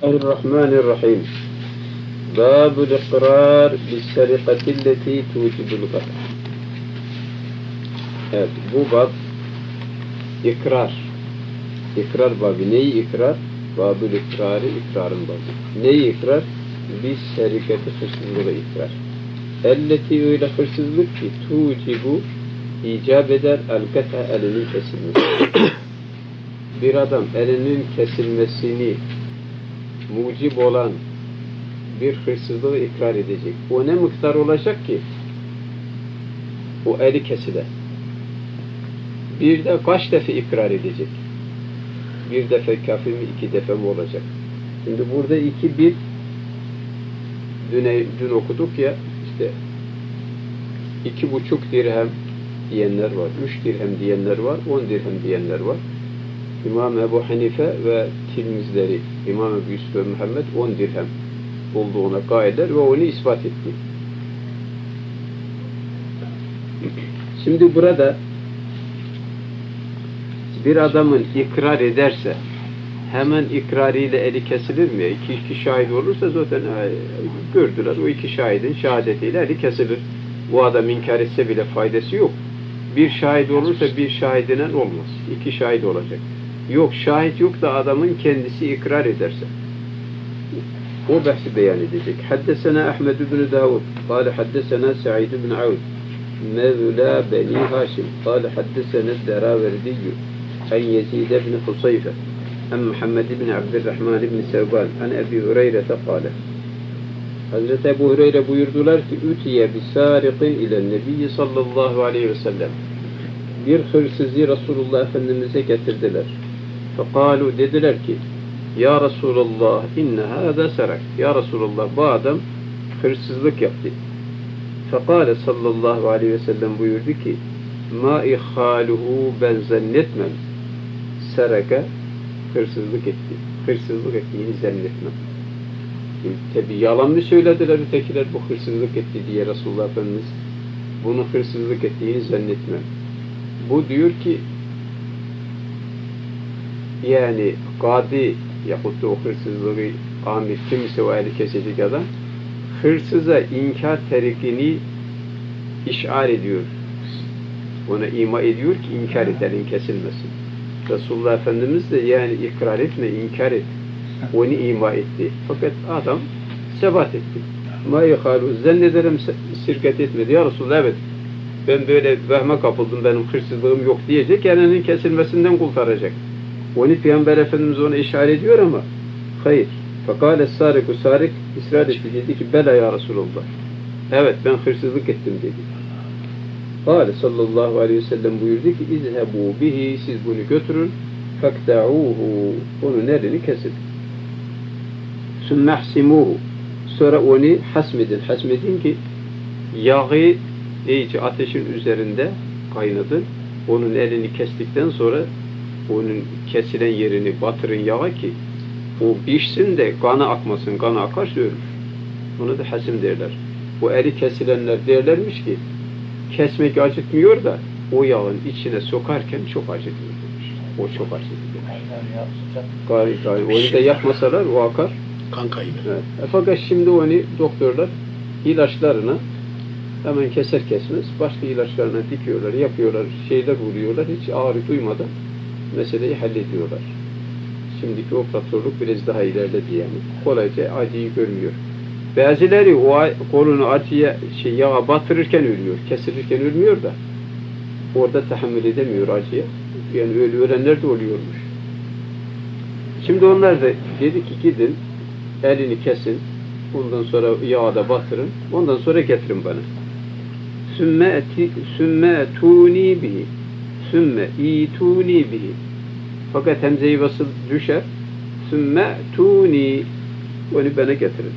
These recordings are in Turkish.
Bismillahirrahmanirrahim. Babul ikrar bis-serikatilleti tucibul gat. Evet, bu bab ikrar. İkrar babı. Neyi ikrar? Babul ikrarı, ikrarın babı. Neyi ikrar? Bis-serikati, hırsızlığı ikrar. Elleti, öyle hırsızlık ki tucibu, icap eder el-gata, elinin kesilmesi. Bir adam elinin kesilmesini mucib olan bir hırsızlığı ikrar edecek. O ne miktar olacak ki? O eli kesile. Bir de kaç defa ikrar edecek? Bir defa kafi mi, iki defa mı olacak? Şimdi burada dün okuduk ya, işte 2,5 dirhem diyenler var, 3 dirhem diyenler var, 10 dirhem diyenler var. İmam Ebu Hanife ve tilmizleri İmam Ebu Yusuf ve Muhammed 10 dirhem olduğuna gayeder ve onu ispat etti. Şimdi burada bir adamın ikrar ederse hemen ikrarıyla eli kesilir mi? İki şahit olursa zaten gördüler. O iki şahidin şehadetiyle eli kesilir. Bu adam inkar etse bile faydası yok. Bir şahit olursa bir şahidinen olmaz. İki şahit olacak. Yok, şahit yok da adamın kendisi ikrar ederse o bahsi beyan edecek. Haddesena Ahmed ibn Davud قال حدثنا سعيد بن عوف مولى بني هاشم قال حدثنا الدراوردي عن يزيد بن خصيفة عن محمد بن عبد الرحمن بن ثوبان عن أبي هريرة قال Hazreti Ebu Hureyre buyurdular ki Ütiye bisariqin ile Nebi sallallahu aleyhi ve sellem, bir hırsızı Resulullah Efendimiz'e getirdiler. Fekalu, dediler ki Ya Resulullah inne hâzâ sarak. Ya Resulullah, bu adam hırsızlık yaptı. Fekale sallallahu aleyhi ve sellem buyurdu ki ma ihâluhu, ben zannetmem saraka, hırsızlık etti. Hırsızlık ettiğini zannetmem. Tabi yalan mı söylediler ötekiler bu hırsızlık etti diye Resulullah Efendimiz bunu hırsızlık ettiğini zannetmem. Bu diyor ki yani kadi yahut da o hırsızlığı amir kimse o eli kesecek adam hırsıza inkar terikini işar ediyor. Ona ima ediyor ki inkar et, elin kesilmesin. Resulullah Efendimiz de yani ikrar etme, inkar et. Onu ima etti. Fakat adam sebat etti. Ma yekhalu, zannederim sirket etmedi. Ya Resulullah, evet ben böyle vehme kapıldım, benim hırsızlığım yok diyecek, elinin kesilmesinden kurtaracak. Onu Peygamber Efendimiz ona işaret ediyor ama hayır. Fekale sariku, sarik ısrar etti, dedi ki bela ya Resulullah. Evet ben hırsızlık ettim dedi. Kale sallallahu aleyhi ve sellem buyurdu ki izhebu bihi, siz bunu götürün, fekta'uhu, onun elini kesin. Sümmehsimuhu, sonra onu hasmedin. Hasmedin ki yağı iyice ateşin üzerinde kaynadın. Onun elini kestikten sonra onun kesilen yerini batırın yağa ki o pişsin de kanı akmasın. Kanı akarsa ölür. Bunu da hasim derler. Bu eli kesilenler derlermiş ki kesmek acıtmıyor da o yağın içine sokarken çok acıtıyor demiş. O çok acıtıyor demiş. Onu da yakmasalar o akar. Kan kaybı. Evet. Fakat şimdi onu doktorlar ilaçlarına hemen keser kesmez başka ilaçlarına dikiyorlar, yapıyorlar, şeyler vuruyorlar, hiç ağrı duymadan meseleyi hallediyorlar. Şimdiki operatörlük biraz daha ilerledi yani. Kolayca acıyı görmüyor. Bazıları o kolunu acıya yağa batırırken ölüyor, kesilirken ölmüyor da orada tahammül edemiyor acıya. Yani ölenler de oluyormuş. Şimdi onlar da dedi ki gidin elini kesin, ondan sonra yağda batırın, ondan sonra getirin bana. Sümme etuni bihi, sümme ituni bihi. Fakat hemze-i vasıl düşer. Sümme tuni, onu bana getirin.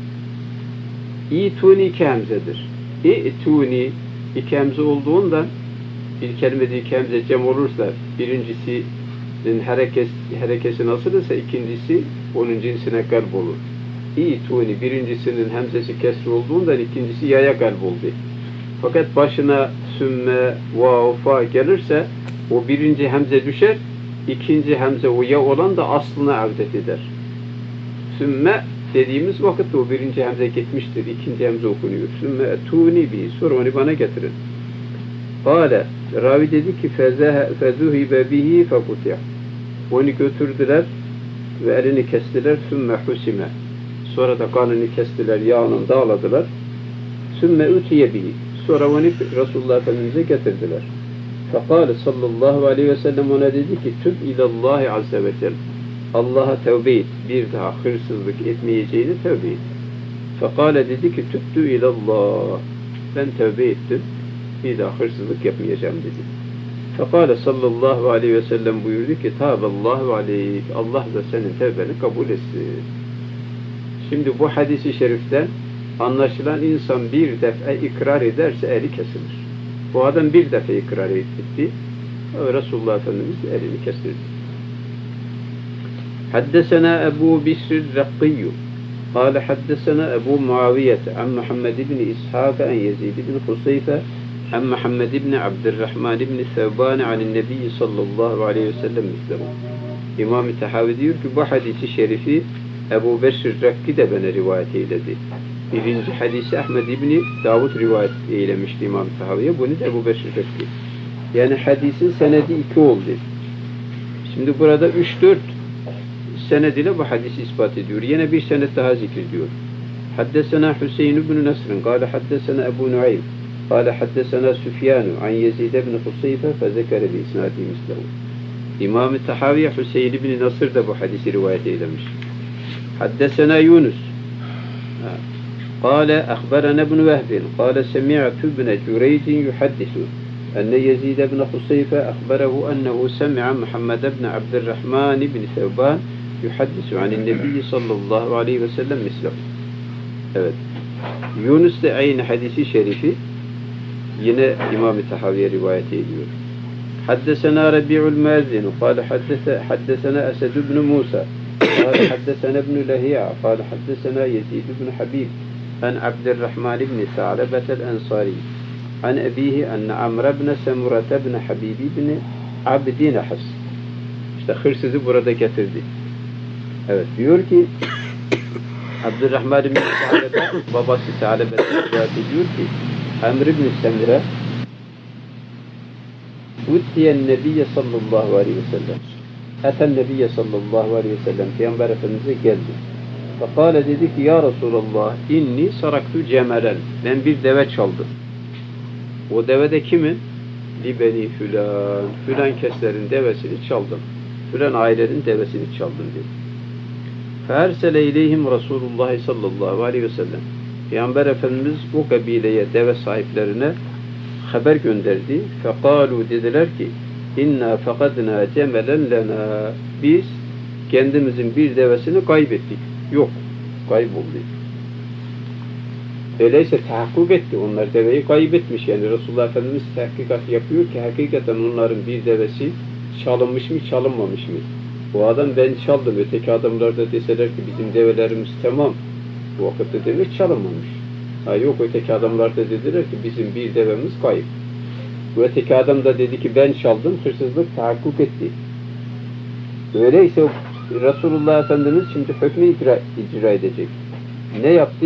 İtuni iki hemzedir. İtuni iki hemze olduğundan bir kelimede iki hemze cem olursa birincisinin harekesi nasıl ise ikincisi onun cinsine kalp olur. İtuni birincisinin hemzesi kesri olduğundan ikincisi yaya kalp oldu. Fakat başına sümme, vav, fa gelirse o birinci hemze düşer, ikinci hemze o ya olan da aslına avdet eder. sümme dediğimiz vakitte o birinci hemze gitmiştir. İkinci hemze okunuyor. Sümme etuni bi. Sonra onu bana getirin. Kale. Ravi dedi ki fezuhibe bihi fekutya. Onu götürdüler ve elini kestiler. Sümme husime. Sonra da kanını kestiler. Yağını dağladılar. Sümme utiye bihi. Sonra onu Resulullah Efendimiz'e getirdiler. Fekale sallallahu aleyhi ve sellem ona dedi ki tüb ilallahi azze ve celle. Allah'a tevbe et. Bir daha hırsızlık etmeyeceğini tevbe et. Fekale dedi ki tübtü ilallah. Ben tevbe ettim. Bir daha hırsızlık yapmayacağım dedi. Fekale sallallahu aleyhi ve sellem buyurdu ki tâballâhu aleyk. Allah da senin tevbeni kabul etsin. Şimdi bu hadisi şeriften anlaşılan insan bir defa ikrar ederse eli kesilir. Bu adam bir defa ikrar etti. Resulullah Efendimiz elini kestirdi. Haddesena Ebu Bisr Rakkiyyu قال حدثنا أبو معاوية عن محمد بن إسحاق عن يزيد بن خصيفة عن محمد بن عبد الرحمن بن ثوبان عن النبي صلى الله عليه وسلم مثله. İmam-ı Tahavi diyor ki bu hadisi şerifi Ebu Besir Rakki de bana rivayet eyledi. Birinci hadisi Ahmed İbni Davud rivayet eylemişti İmam-ı Tahavi'ye. Bunu da Ebu Besir Rakki. Yani hadisin senedi 2 oldu. Şimdi burada 3-4 senediyle bu hadisi ispat ediyor. Yine bir senet daha zikrediyor. Haddesena Hüseyin ibn Nasr'ın kâle haddesena Ebu Nuaym kâle haddesena Süfyanu an Yezid ibn Husayfe fezekere bi isnadi mislehu. İmam-ı Tahaviye Hüseyin ibn Nasr da bu hadisi rivayet eylemiş. Haddesena Yunus قال أخبرنا ابن وهب قال سمعت ابن جريج يحدث أن يزيد بن خصيفة أخبره أنه سمع محمد بن عبد الرحمن بن ثوبان يحدث عن النبي صلى الله عليه وسلم مثله. Evet. Yunus da aynı hadisi şerifi yine İmam-ı Tahaviye rivayet ediyor. حدثنا ربيع المازن قال حدثنا أسد بن موسى قال حدثنا ابن لهيعة قال حدثنا يزيد بن حبيب عن عبد الرحمن بن ثعلبة الأنصاري عن أبيه أن عمرو بن سمرة بن حبيب بن عبد نحس. İşte hırsızı burada getirdi. Evet diyor ki Abdurrahman bin Sa'lebe babası Sa'lebe diyor ki Amr ibn Semire Utiyen Nebiye sallallahu aleyhi ve sellem Eten Nebiye sallallahu aleyhi ve sellem Peygamber Efendimiz'e geldi. Fekale dedi ki ya Resulallah inni saraktu cemelen. Ben bir deve çaldım. O deve de kimin? Libeni filan. Filan keslerin devesini çaldım. Filan ailenin devesini çaldım dedi. Feersele ileyhim Resulullah sallallahu aleyhi ve sellem. Peygamber Efendimiz o kabileye, deve sahiplerine haber gönderdi. Fekalu dediler ki inna fekadna cemelen lena. Biz kendimizin bir devesini kaybettik. Yok. Kayboldu. Öyleyse tahakkuk etti. Onlar deveyi kaybetmiş. Yani Resulullah Efendimiz tahkikat yapıyor ki hakikaten onların bir devesi çalınmış mı, çalınmamış mı? Bu adam ben çaldım. Öteki adamlar da deseler ki bizim develerimiz tamam. Bu vakitte demek çalınmamış. Ha yok öteki adamlar da dediler ki bizim bir devemiz kayıp. Bu öteki adam da dedi ki ben çaldım. Hırsızlık tahakkuk etti. Öyleyse Resulullah Efendimiz şimdi hükmü icra edecek. Ne yaptı?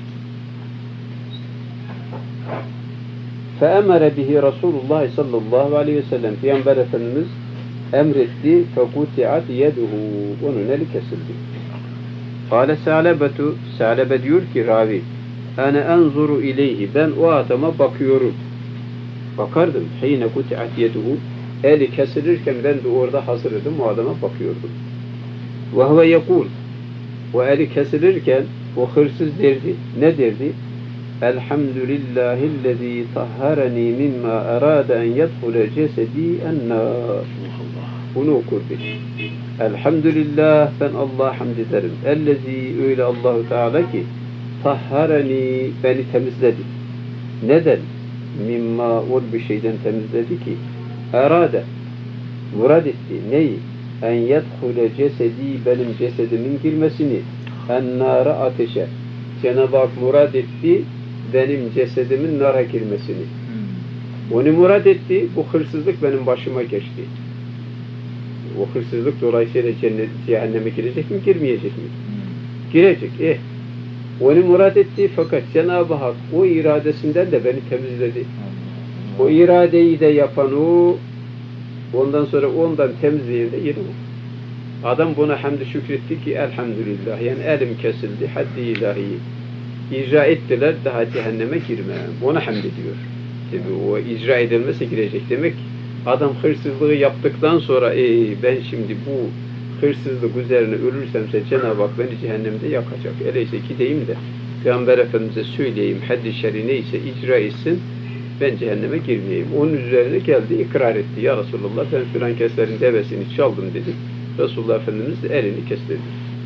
فَاَمَرَ بِهِ Resulullah sallallahu aleyhi ve sellem Peygamber Efendimiz emretti فَقُتِعَتْ يَدُهُ onun eli kesildi. قَالَ سَعْلَبَةُ Sa'lebe diyor ki ravi اَنَا اَنْظُرُ اِلَيْهِ ben o adama bakıyorum. Bakardım. حِينَ قُتِعَتْ يَدُهُ eli kesilirken ben de orada hazırdım. O adama bakıyordum. وَهُوَ يَقُولُ o eli kesilirken o hırsız derdi. Ne derdi? Elhamdülillahillezî tahharani mimma arâde en yedhule cesedi ennâr. Bunu okurdu. Elhamdülillah ben Allah'a hamd ederim. Ellezî öyle Allahu Teala ki tahharani beni temizledi. Neden? Mimma ol bir şeyden temizledi ki arâde murad etti. Neyi? En yedhule cesedi benim cesedimin girmesini ennâre ateşe. Cenab-ı Hak murad etti benim cesedimin nara girmesini. Onu murad etti, bu hırsızlık benim başıma geçti. O hırsızlık dolayısıyla cehenneme girecek mi, girmeyecek mi? Girecek. Onu murad etti fakat Cenab-ı Hak o iradesinden de beni temizledi. O iradeyi de yapan o, ondan sonra ondan temizleyen de yeri o. Adam buna hamd şükretti ki elhamdülillah. Yani elim kesildi, haddi ilahiyi icra ettiler, daha cehenneme girmem. Ona hamd ediyor. Tabii o icra edilmese girecek. Demek adam hırsızlığı yaptıktan sonra ben şimdi bu hırsızlık üzerine ölürsemse Cenab-ı Hak beni cehennemde yakacak. Öyleyse gideyim de Peygamber Efendimiz'e söyleyeyim, haddi şer'i neyse icra etsin, ben cehenneme girmeyeyim. Onun üzerine geldi, ikrar etti. Ya Resulullah ben filan keslerin devesini çaldım dedi. Resulullah Efendimiz de elini kestirdi.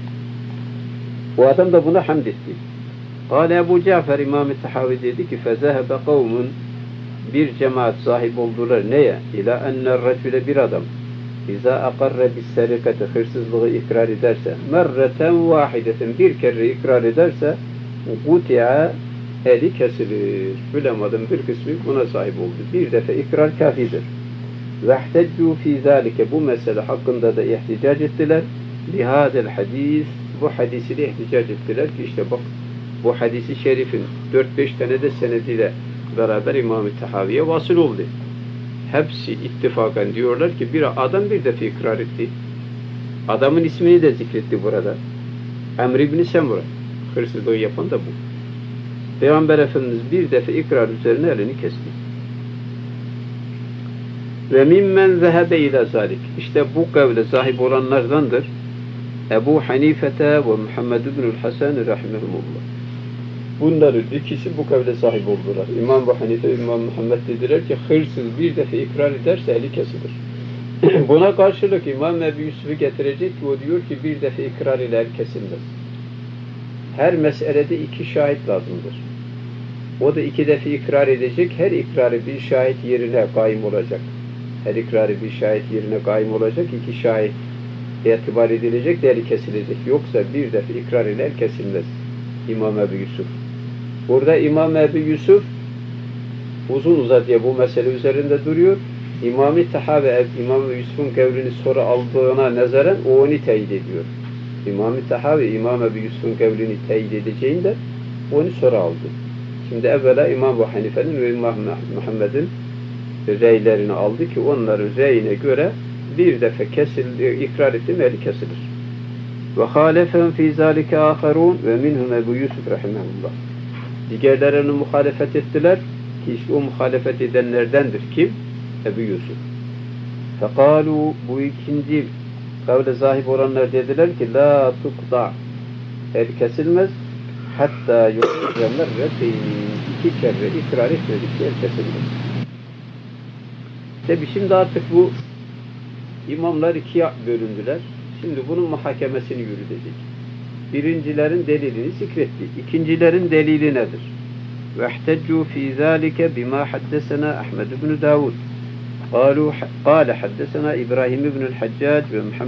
O adam da buna hamd etti. Kâle Ebu Cafer İmam-ı Tahavi dedi ki fezehebe kavmun, bir cemaat sahip oldular neye? İlâ enner recüle, bir adam İzâ akarre bis serikati, hırsızlığı ikrar ederse, merreten vahideten, bir kere ikrar ederse, guti'a, eli kesilir. Bilemedim, bir kısmı buna sahip oldu. Bir defa ikrar kafidir. Vehteccu fî zâlike, bu mesele hakkında da ihticac ettiler. Lihâdel hadis, bu hadisiyle ihticac ettiler ki işte bak, bu hadisi şerifin 4-5 tane de senediyle beraber İmam-ı Tahavi'ye vasıl oldu. Hepsi ittifakan diyorlar ki bir adam bir defa ikrar etti. Adamın ismini de zikretti burada. Emr ibn Semura. Hırsızlığı yapan da bu. Peygamber Efendimiz bir defa ikrar üzerine elini kesti. Ve mimmen zehebe ila zalik. İşte bu kavle sahip olanlardandır Ebu Hanifete ve Muhammed ibnül Hasan rahimehumullah. Bunların ikisi bu kavle sahip oldular. İmam Ebu Hanife ve İmam Muhammed dediler ki hırsız bir defa ikrar ederse eli kesilir. Buna karşılık İmam Ebu Yusuf'u getirecek ki o diyor ki bir defa ikrar ile el kesilmez. Her meselede iki şahit lazımdır. O da iki defa ikrar edecek. Her ikrarı bir şahit yerine kaim olacak. Her ikrarı bir şahit yerine kaim olacak. İki şahit itibar edilecek de eli kesilecek. Yoksa bir defa ikrar ile el kesilmez. İmam Ebu Yusuf. Burada İmam Ebu Yusuf uzun uzadıya bu mesele üzerinde duruyor. İmam-ı Tahavi, İmam Ebu Yusuf'un kavlini soru aldığına nazaran o onu teyit ediyor. İmam-ı Tahavi, İmam Ebu Yusuf'un kavlini teyit edeceğinde onu soru aldı. Şimdi evvela İmam Ebu Hanife'nin ve İmam Muhammed'in reylerini aldı ki onların reyine göre bir defa kesildi, ikrar etti mi eli kesilir. Ve halefehum fî zâlike âkharûn ve minhum Ebu Yusuf rahimahullah. Diğerlerine muhalefet ettiler ki işte o muhalefet edenlerdendir. Kim? Ebu Yusuf. Fekâlû, bu ikinci kavle sahip olanlar dediler ki la tukda, el kesilmez hatta yukra merreteyni, iki kere ikrar etmedikçe el kesilmez. Tabi şimdi artık bu imamlar ikiye bölündüler. Şimdi bunun muhakemesini yürütecek. Birincilerin delilini zikretti. İkincilerin delili nedir? وَاحْتَجُّوا فِي ذَٰلِكَ بِمَا حَدَّسَنَا أحمد بن داود قال حدثنا إبراهيم بن الحجاج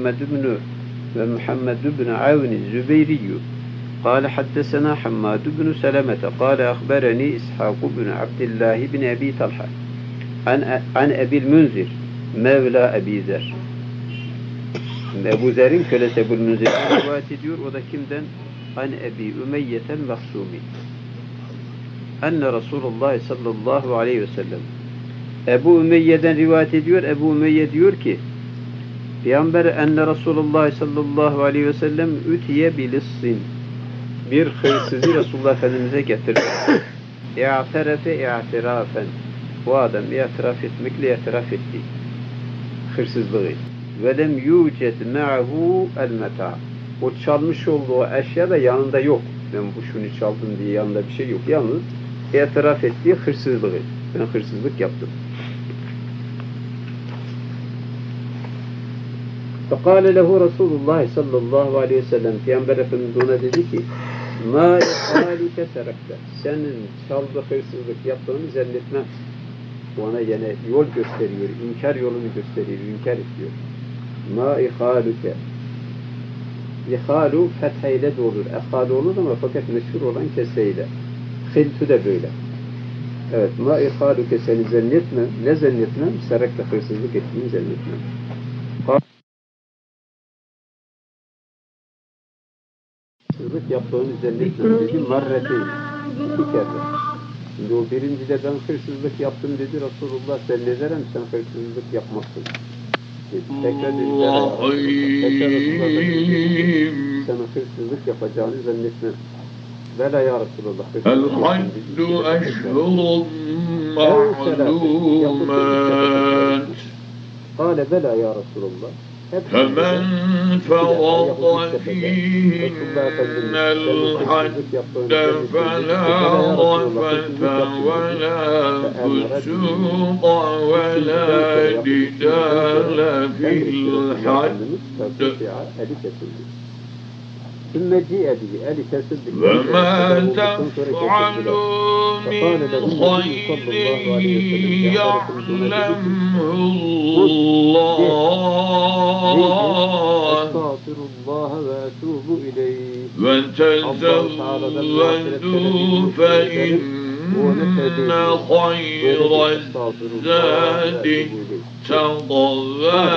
ومحمد بن عون الزبيري قال حدثنا حماد بن سلمة قال أخبرني إسحاق بن عبد الله بن أبي طلحة عن أبي المنذر مولى أبي ذر. Ebu Zer'in kölesi Ebu'l Münzir'den rivayet ediyor. O da kimden? An Ebi Ümeyye'ten Mahsumi. Enne Resulullah sallallahu aleyhi ve sellem. Ebu Ümeyye'den rivayet ediyor. Ebu Ümeyye diyor ki Peygamber enne Resulullah sallallahu aleyhi ve sellem ütiye bilissin. Bir hırsızı Resulullah Efendimiz'e getirdi. İ'terefe i'tirafen. Bu adam itiraf etmekle itiraf etti. Hırsızlığı. Ve lem yuced ma'hu el-meta. O çalmış olduğu eşya da yanında yok. Ben bu şunu çaldım diye yanında bir şey yok. Yalnız itiraf ettiği hırsızlığı. Ben hırsızlık yaptım. Fekale lehu Resulullah sallallahu aleyhi ve sellem. Peygamber Efendimiz ona dedi ki ma ihaluke serekte. Senin çaldığı hırsızlık yaptığını zannetmem. Ona yine yol gösteriyor. İnkar yolunu gösteriyor. İnkar ediyor. Ma ihaluke. İhalu fetheyle de olur. Ehal olur ama fakat meşhur olan kesreyle. Hiltu de böyle. Evet. Ma ihaluke seni zannetmem. Ne zannetmem? Serekte hırsızlık ettiğini zannetmem. hırsızlık yaptığını zannetmem dedi. Marretin. 2 kere. Şimdi o birincide ben hırsızlık yaptım dedi Resulullah. Sen ne derim sen hırsızlık yapmazsın. Tekrar dedi. Tekrar Resulullah dedi. Sen hırsızlık yapacağını zannetmem. Vela ya Resulullah. El-haddu eşhurun ma'lumat. Kale vela ya Resulullah. فَمَنْ فَرَضَ فِيهِنَّ الْحَدَّ فَلَا رَفَثَ وَلَا فُسُوقَ وَلَا جِدَالَ فِي الْحَدِّ وَمَا تَفْعَلُوا مِنْ خَيْرٍ يَعْلَمْهُ اللَّهُ وَتَزَوَّدُوا فَإِنَّ خَيْرَ الزَّادِ التَّقْوَى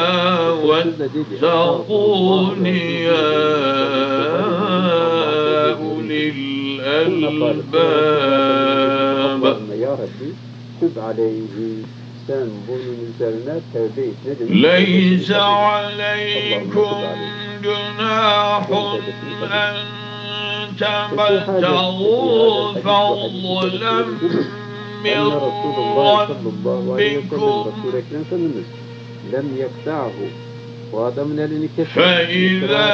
وَاتَّقُونِ يَا أُولِي الْأَلْبَابِ. Ya Rabbi, tüb aleyhi, sen bunun üzerine tevbe et. Ne demek? لَيْسَ عَلَيْكُمْ جُنَاحٌ أَنْ تَبْتَغُوا فَضْلًا مِنْ رَبِّكُمْ lem yekta'hu. O adamın elini kesin. فَإِذَا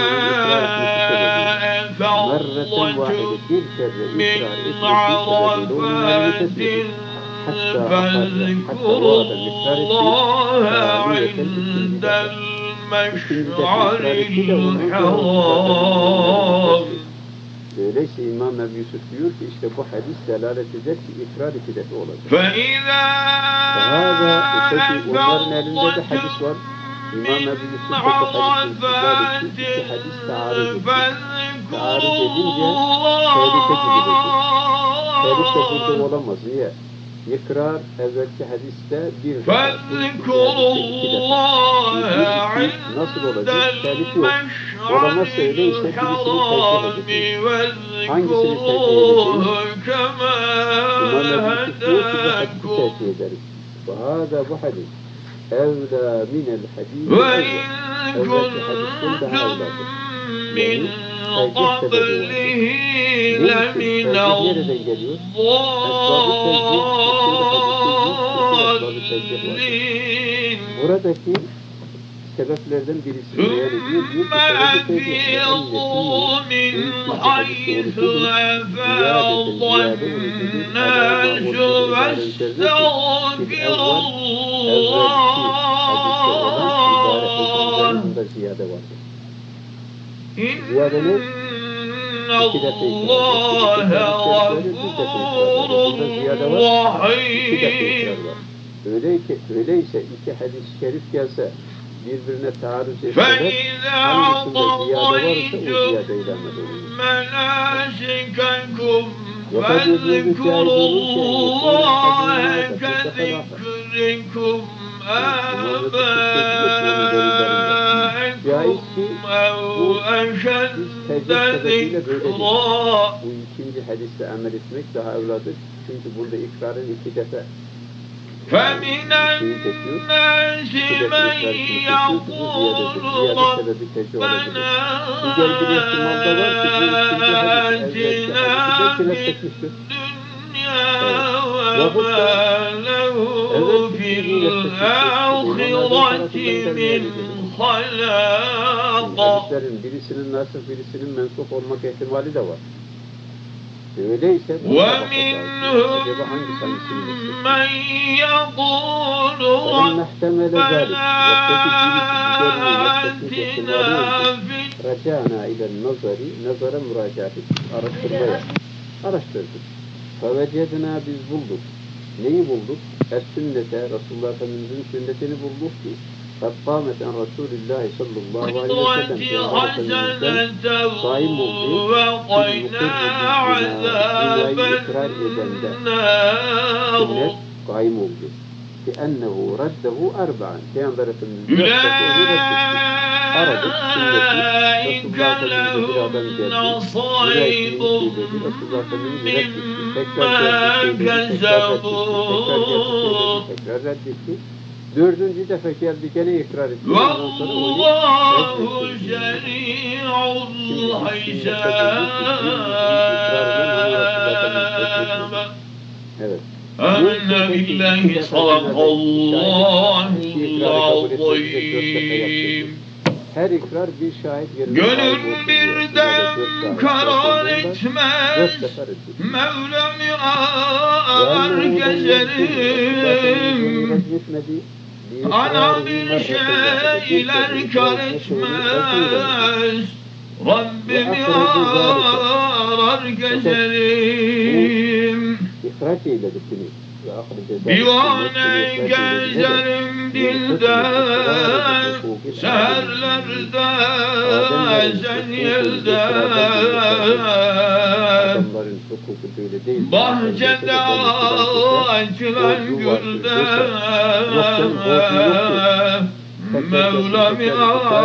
أَفَضْتُم مِّنْ عَرَفَاتٍ فاذكروا الله عند المشعر الحرام. Öyleyse İmam Ebu Yusuf diyor ki işte bu hadis delalet eder ki ikrar ikideti olacak. فَإِذَا onların elinde de hadis var. İmam Ebu Yusuf da bu hadis iki hadis taarruz edince tehlike gibidir. Tehlike burada olamaz. Niye? İkrar evvelki hadiste bir nasıl olacak? Tehlike yok. Olamazsa öyleyse birisini tercih edeceğiz. Hangisini tercih edeceğiz? İmam Ebu Yusuf diyor ki bu hadisi tercih ederiz. وهذا bu hadis evlâ minel hadis evvelki hadisten daha evladır. Yani tercih nereden geliyor? Buradaki sebeplerden birisi beyan ediyor. Diyor ki مِنْ حَيْثُ أَفَاضَ النَّاسُ وَاسْتَغْفِرُ اللّٰهَ إِنَّ اللّٰهَ غَفُورٌ رَحِيمٌ. Öyleyse iki hadis-i şerif gelse birbirine taarruz etse hangisinde ziyade varsa o ziyade ilanlar olur. مَنَاسِكَكُمْ فَاذْكُرُوا اللّٰهَ كَذِكْرِكُمْ آبَاءَكُمْ أَوْ أَشَدَّ ذِكْرًا. Bu ikinci hadiste amel etmek daha evladır. Çünkü burada ikrarın 2 defa فَمِنَ النَّاسِ مَنْ يَقُولُ رَبَّنَا آتِنَا فِي الدُّنْيَا وَمَا لَهُ فِي الْآخِرَةِ مِنْ خَلَاقٍ. Birisinin nasıl birisinin mensup olmak ihtimali de var. Öyleyse وَمِنْهُمْ مَنْ يَقُولُ رَبَّنَا آتِنَا فِي رَجَعْنَا إِلَى النَّظَرِ nazara müracaat ettik, araştırmaya. Araştırdık. فَوَجَدْنَا biz bulduk. Neyi bulduk? Es-sünnete, Resulullah Efendimiz'in sünnetini bulduk ki قَدْ قَامَتْ عَنْ رَسُولِ اللّٰهِ صَلَّى اللّٰهُ عَلَيْهِ وَسَلَّمْ قائم olduğu وَقَيْنَا عَذَابَ النَّارِ. قائم olduğu. لِأَنَّهُ رَدَّهُ أَرْبَعًا. Peygamber Efendimiz aradık, dinledik. Resulullah Efendimiz'e bir adam geldi. Mürekkibin dedi. Resulullah Efendimiz reddetti. Tekrar reddetti. Dördüncü defa geldi gene ikrar etti. Vallahu şeri'ul hisab. Evet. Âmennâ billahi sadakallâhu'l azîm. Her ikrar bir şahit yerine Gönül birden karar etmez, Mevlam-ı ağır gezerim. Ana bir şeyler kar etmez, Rabbimi arar gezerim. İhraç eyledik bunu. Divane gezerim dilden, seherlerde, zenyelde, bahçede açılan gülde, Mevlam-ı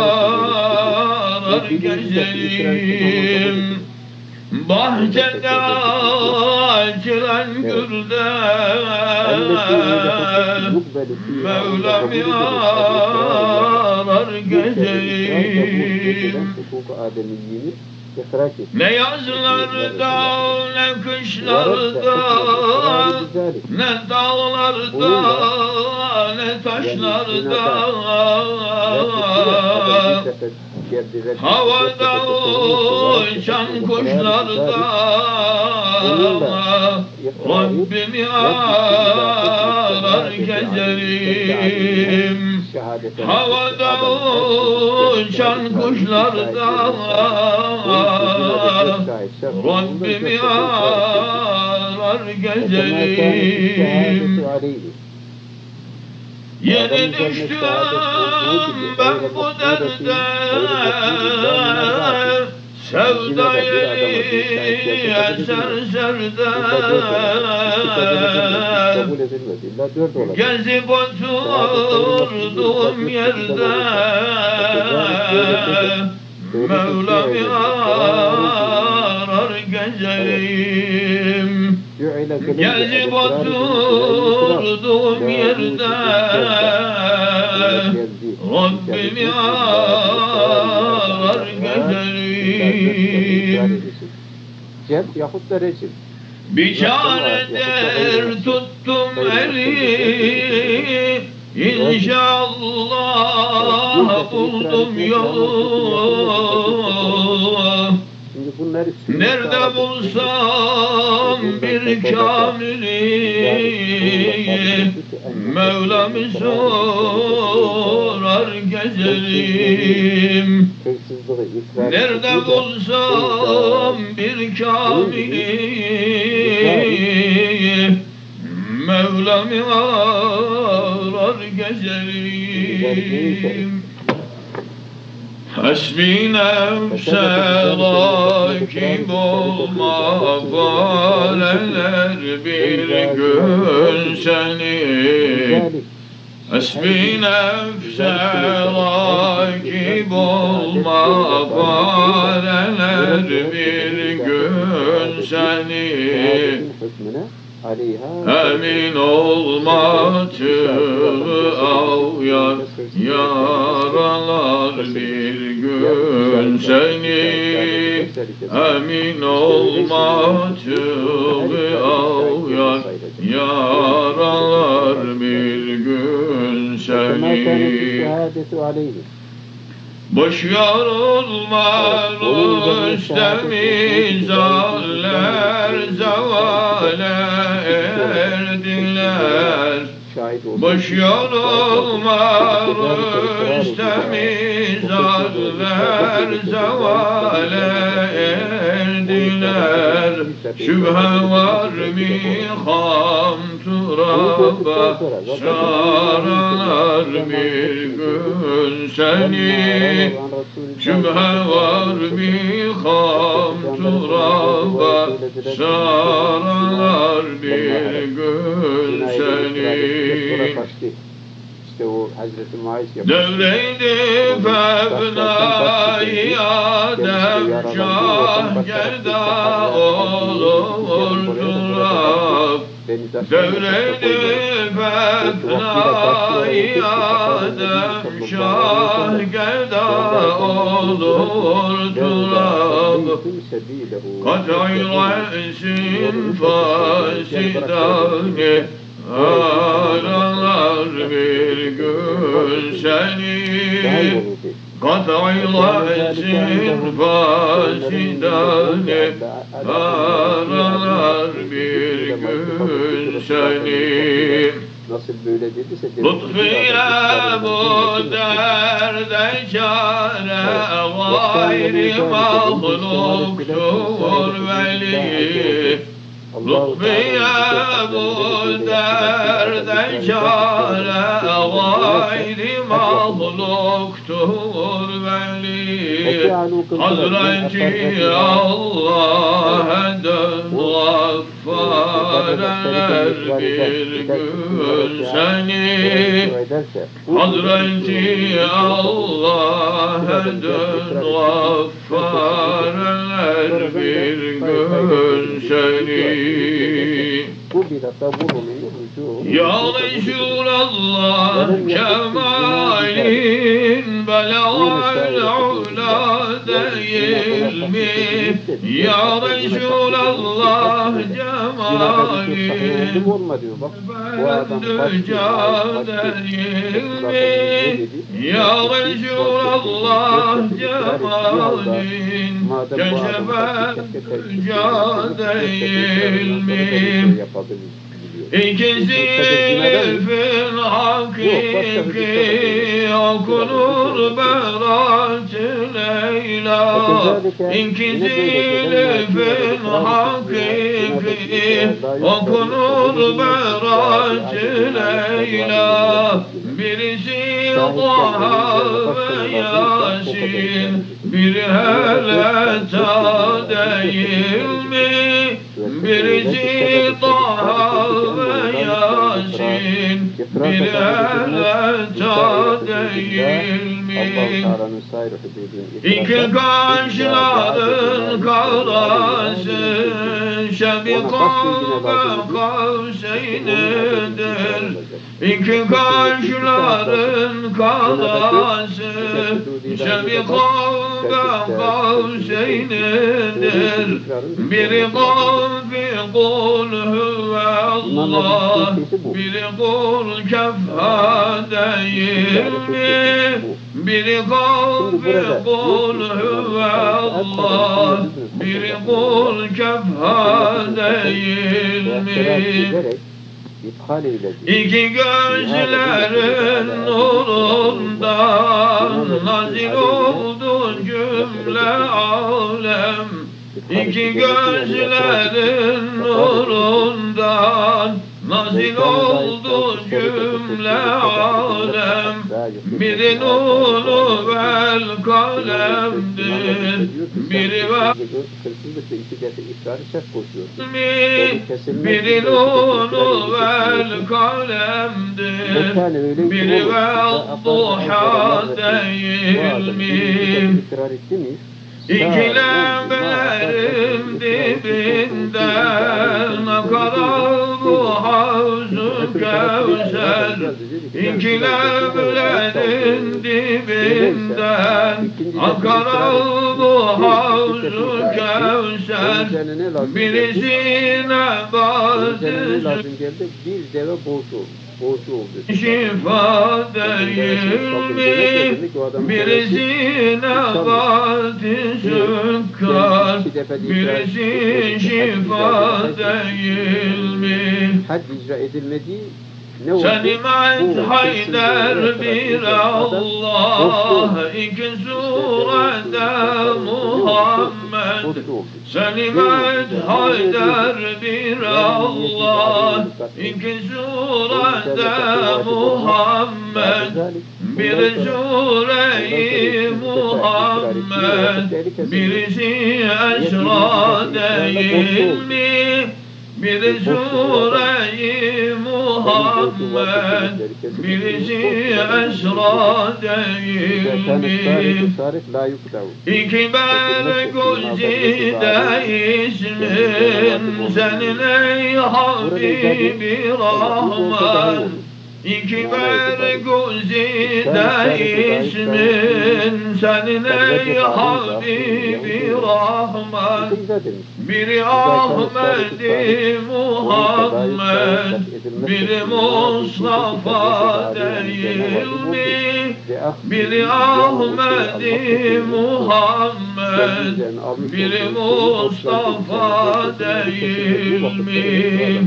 arar gezerim. Bahçede açılan gülde, Mevlam-ı arar gezerim. Ne yazlarda, ne kışlarda, ne dağlarda, ne taşlarda, havada uçan kuşlarda, Rabbimi arar gezerim. Havada uçan kuşlarda, Rabbimi arar gezerim. Yere düştüm ben bu derde, sevdayı eser serde, gezip oturduğum yerde, Mevlam-ı arar gezerim. Gezip oturduğum yerde, Rabbimi arar gezerim. Cem yahut da recim. Bir çare der tuttum eli, İnşallah buldum yolu. Nerede bulsam bir kamili, Mevlam-ı sorar gezerim. Nerede bulsam bir kamili, Mevlam-ı arar gezerim. Hasbi nefse rakip olma, faleler bir gün seni. Hasbi nefse rakip olma, faleler bir gün seni. Emin olma tığ av yaralar bir gün seni. Emin olma tığ av yaralar bir gün seni. Boş yar olma Rüstem-i zaller, zavale erdiler. Boş yar olma Rüstem-i zaller, zavale erdiler. Şüphe var mi ham turaba, saralar bir gün seni. Şüphe var mi ham turaba, saralar bir gün seni. işte o Hazreti Muayis yapıyor. Devreydi fevnai Adem şah gerda olur turab. Devreydi fevnai Adem şah gerda olur turab. Kat'i re'sin fasidane aralar bir gün seni. Kat'i re'sin fasidane aralar bir gün seni. Nasıl böyle dediyse Lütfiye bu derde çare gayri mahluktur veli. Lütfiye bu derde çare gayri mahluktur veli. Hazreti Allah'a dön gaffareler bir gün seni. Hazreti Allah'a dön gaffareler bir gün seni. Ya Resulallah kemalin belâ'l ula değil mi? Ya Resulallah cemalin düca değil mi? Ya Resulallah cemalin keşefet düca değil mi? İkisi fil hakiki okunur berat-ı Leyla. İkisi fil hakiki okunur berat-ı Leyla. Birisi Taha ve Yasin, bir hele ta değil mi? Birisi Taha ve Yasin, bir hele ta değil mi? İki kaşların karası şebika ve kavseynidir. İki kaşların karası şebika ve kavseynidir. Biri kavfi kul huvallah, biri kul kefha değil mi? Biri kavfi kul huvallah, biri kul kefha değil mi? İki gözlerin nurundan nazil oldu cümle alem. İki gözlerin nurundan nazil oldu cümle alem. Biri nuru vel kalemdir, biri biri nuru vel kalemdir, biri vel duha değil mi? İkilemlerin dibinden akar bu havzu Kevser. İkilemlerin dibinden akar bu havzu Kevser. Birisine bazı bir deve borcu oldu. Şifa değil mi? Birisine bazı sükkar, birisi şifa değil mi? Had icra edilmedi. Selimet Haydar bir Allah, iki surede Muhammed. Selimet Haydar bir Allah, iki surede Muhammed. Bir sure-i Muhammed, birisi Esra değil mi? Bir sure-i Muhammed, Muhammed, birisi esra değil mi? İki bergüzide ismin senin ey Habibi Rahman. İki bergüzide ismin senin ey Habibi Rahman. Biri Ahmet-i Muhammed, biri Mustafa değil mi? Biri Ahmet-i Muhammed, biri Mustafa değil mi?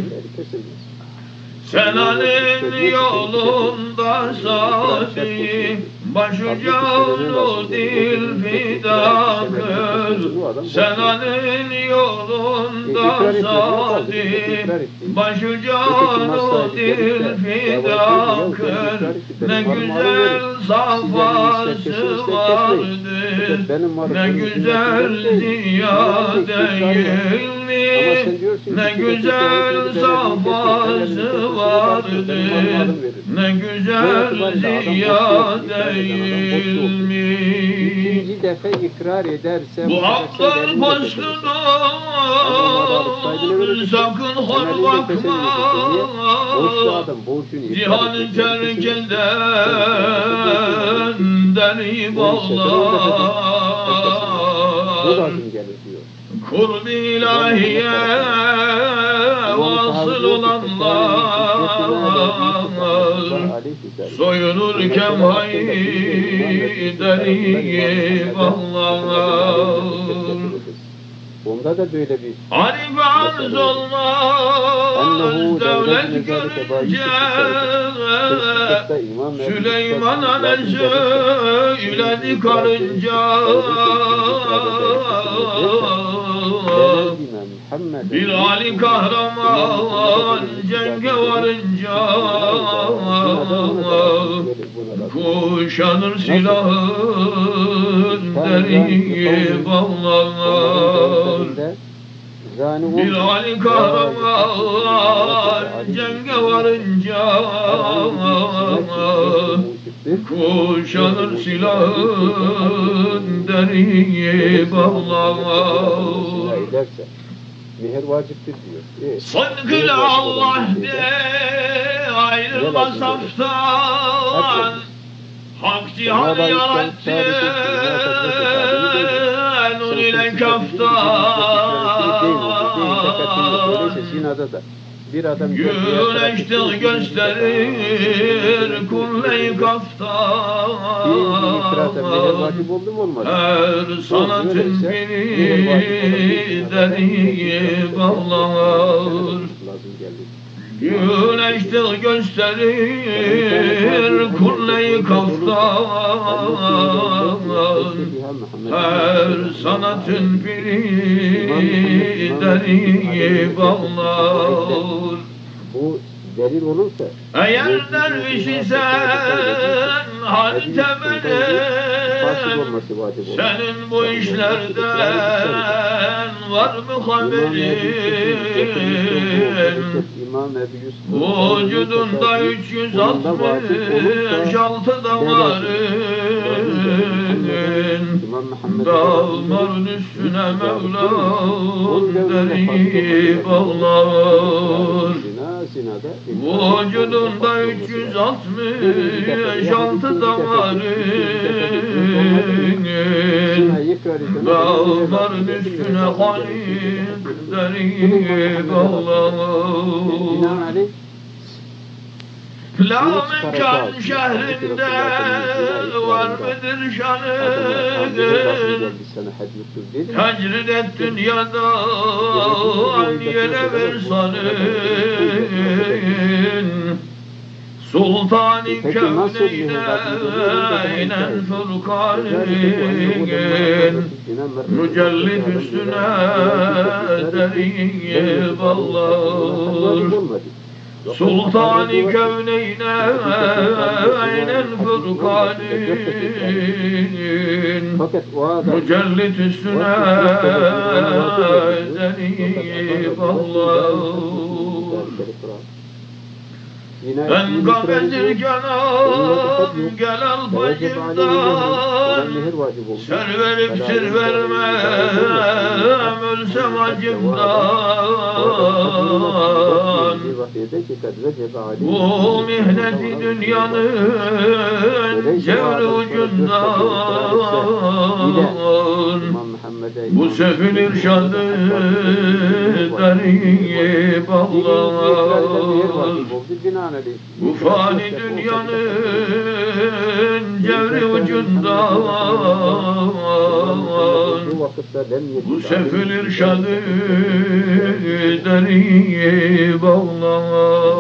Senin yolunda sadi, başucanı dil fidadır. Senin yolunda sadi, başucanı dil fidadır. Ne güzel safası vardır, ne güzel ziyade ilmi, ne güzel safası vardır, ne güzel ziyade ilmi. İkinci defa ikrar ederse bu haklar başlıdır, sakın hor bakma. Cihan terk eden deri bağlar. Kurb-i ilahiye vasıl olanlar soyunurken hayderi bağlar. Onda da böyle bir Arif arz olmaz devlet görünce Süleyman'a ne söyledi karınca. Bir Ali kahraman cenge varınca kuşanır silahın deriyi bağlar. Bir Ali kahraman cenge varınca kuşanır silahın deriyi bağlar. Meher vaciptir diyor. Sıdkıyla Allah de ayrılma saftan. Hak cihan yarattı nur ile kaftan. Güneştir gösterir kulle-i kaftan. Her sanatın biri deriyi bağlar. Güneştir gösterir kulle-i kaftan. Her sanatın biri deriyi bağlar. Bu delil olursa eğer derviş isen hal temeli senin bu işlerden var mı haberin? Vücudunda 366 damarın dağların üstüne Mevlam deriyi bağlar. Vücudunda 366 damarın dağların üstüne halik deriyi bağlar. La mekan şehrinde var mıdır şanın? Tecrid et dünyadan yere ver sanın. Sultan-ı Kevneyne inen furkanın mücellit üstüne deriyi bağlar. Sultan-ı Kevneyne inen furkanın mücellit üstüne deriyi bağlar. Ben kabezirken gel al başımdan, ser verip sır vermem, ölsem acımdan. Bu mihneti dünyanın cevri ucundan, bu sefil irşadı darıyı bağlar. Bu fani dünyanın cevri ucundan, bu sefil irşadı darıyı bağlar.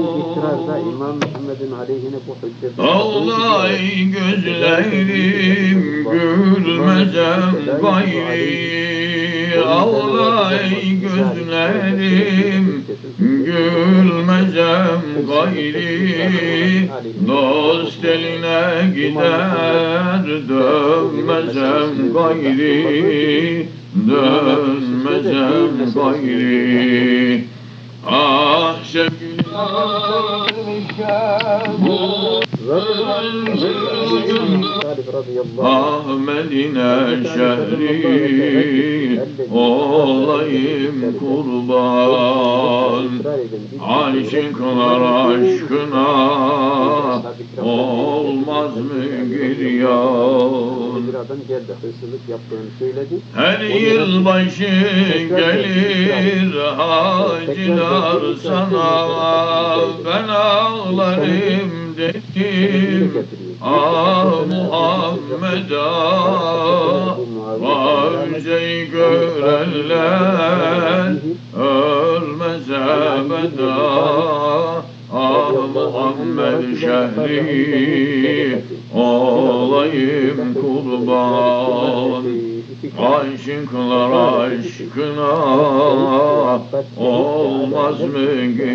Ağlay gözlerim gülmezem gayri, ağlay gözlerim gülmezem gayri, dost eline gider dönmezem gayri, dönmezem gayri. Ah sevgilim Ahmet'ine şehri olayım kurban, aşıklar aşkına olmaz mı giryan? Her yıl başı gelir hacılar sana, ben ağlarım dedim ah Muhammed'a. Ravzeyi görenler ölmez ebeda, ah Muhammed şehri olayım kurban, aşıklar aşkına olmaz mı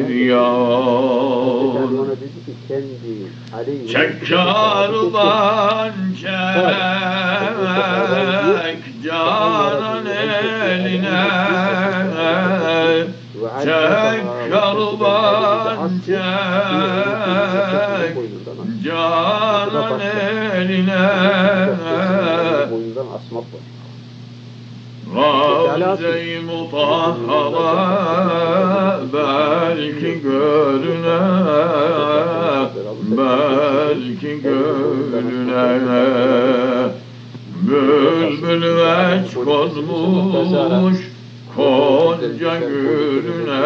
giryan? Çek karvan çek canan eline, çek karvan çek canan eline, Ravze-i Mutahhara belki görüne, belki gönlüne, bülbül veç konmuş konca gülüne,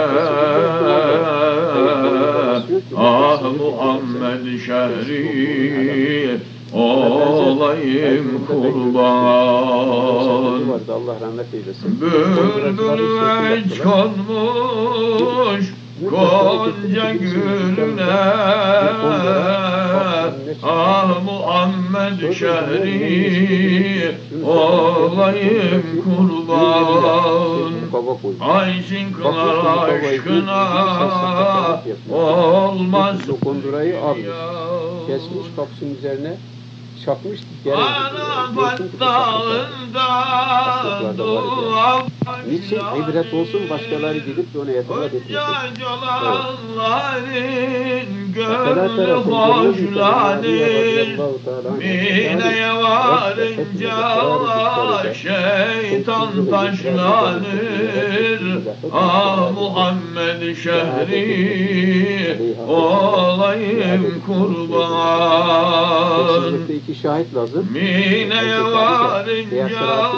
ah Muhammed şehri olayım kurban. Bülbül veç konmuş konca gülüne, ah Muhammed şehri olayım kurban, aşıklar aşkına olmaz. Dokundurayı almış, kesmiş kapısının üzerine çakmış. Arafat dağında dua, niçin? İbret olsun, başkaları gidip de ona etimat etmesin. Hüccacıların gönlü hoşlanır, Mine'ye varınca şeytan taşlanır, ah Muhammed şehri olayım kurban. İki şahit lazım. Mine'ye varınca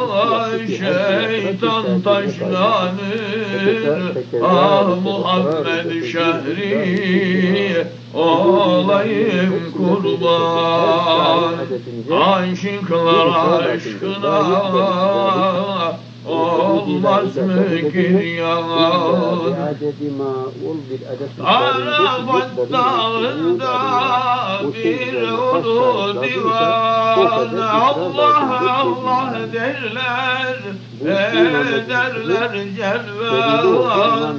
şeytan taşlanır, ah Muhammed şehri olayım kurban, aşıklar aşkına olmaz mı giryan? Arafat dağında bir ulu divan, Allah Allah derler, ederler celvan.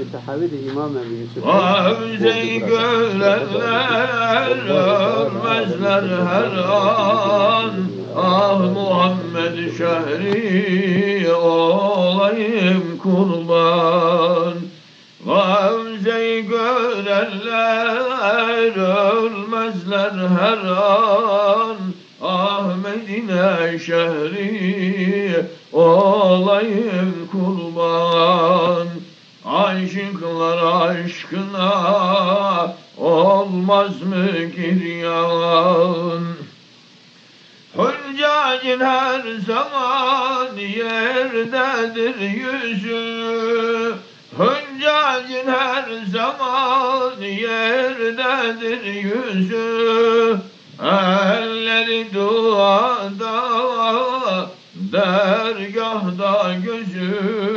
Ravze-i görenler ölmezler her an, ah Muhammed şehri olayım kurban. Ravze-i görenler güzeller ölmezler her an. Ah Medine şehri olayım kurban. Aşıklar aşkına olmaz mı giryan? Hüccacın her zaman yerdedir yüzü. Hüccacın her zaman yerdedir yüzü. Elleri duada, dergahda gözü,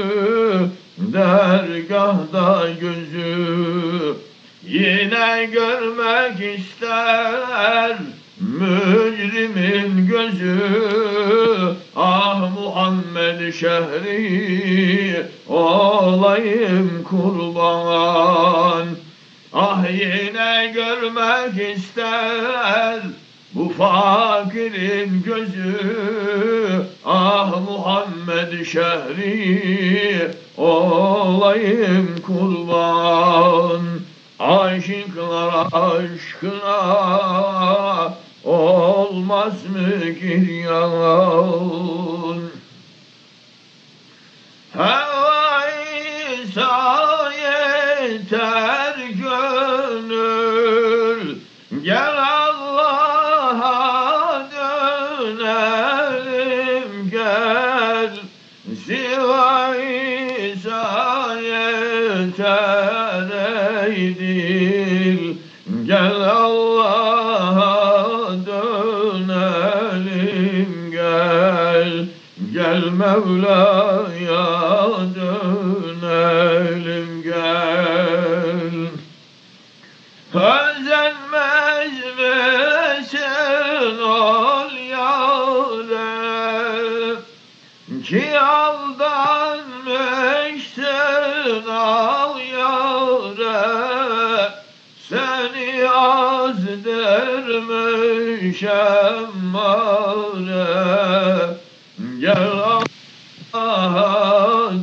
dergahda gözü. Yine görmek ister mücrimin gözü. Ah Muhammed şehri olayım kurban. Ah yine görmek ister bu fakirin gözü. Ah Muhammed şehri olayım kurban. Aşıklar aşkına olmaz mı giryan? Hevai yeter gönül, gel Allah'a dönelim gel. Zivai yeter ey dil, gel Allah'a dönelim gel. Gel Mevla'ya dönelim gel. Özenmez misin ol yâre, ki aldanmışsın al yâre. Seni azdırmış emmare, gel Allah'a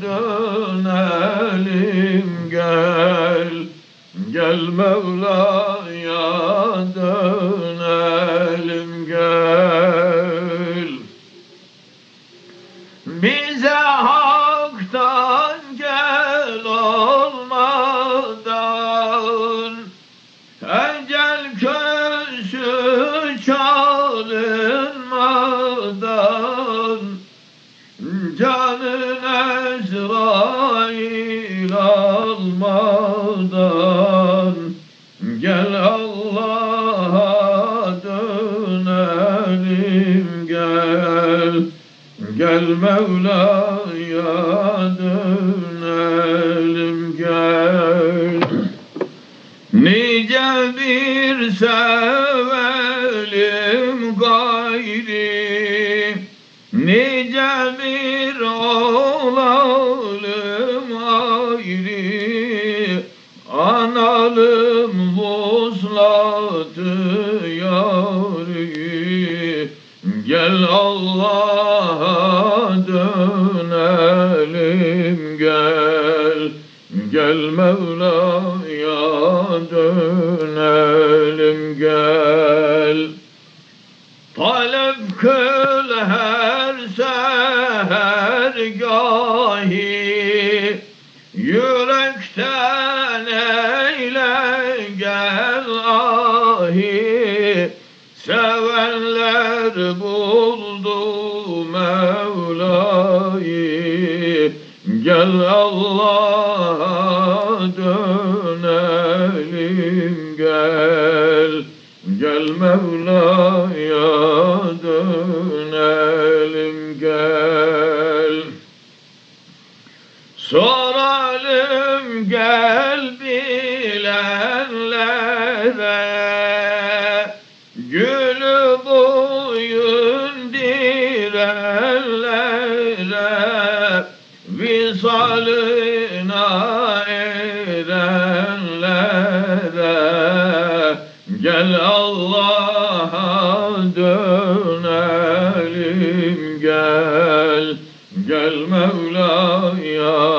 dönelim gel. Gel Mevla'ya dönelim gel. Bize haktan gel olmadan, ecel köşü çalınmadan, canın Ezrail almadan, gel Allah'a dönelim gel. Gel Mevla'ya dönelim gel. Nice bir sevelim gayri, nice bir olalım ayrı. Analım vuslatı yâri, gel Allah'a dönelim gel. Gel Mevla'ya dönelim gel. Talep kıl her sehergâhi, yürekten eyle gel ahi. Sevenler buldu Mevla'yı, gel Allah'a dönelim gel. Gel Mevla'ya dönelim gel. Soralım gel bilenlere, gülü boyun direnlere, visalına erenlere. Gel Allah'a dönelim gel. Gel Mevla'ya